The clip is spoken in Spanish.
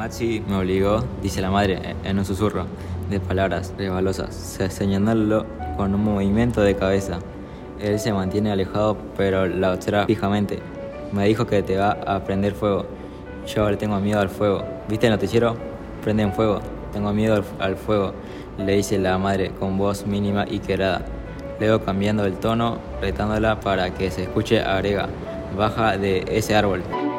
Maxi me obligó, dice la madre, en un susurro de palabras resbalosas, señalándolo con un movimiento de cabeza. Él se mantiene alejado, pero la observa fijamente. Me dijo que te va a prender fuego. Yo le tengo miedo al fuego. ¿Viste el noticiero? Prenden fuego. Tengo miedo al fuego, le dice la madre con voz mínima y quebrada. Luego, cambiando el tono, retándola para que se escuche, agrega: baja de ese árbol.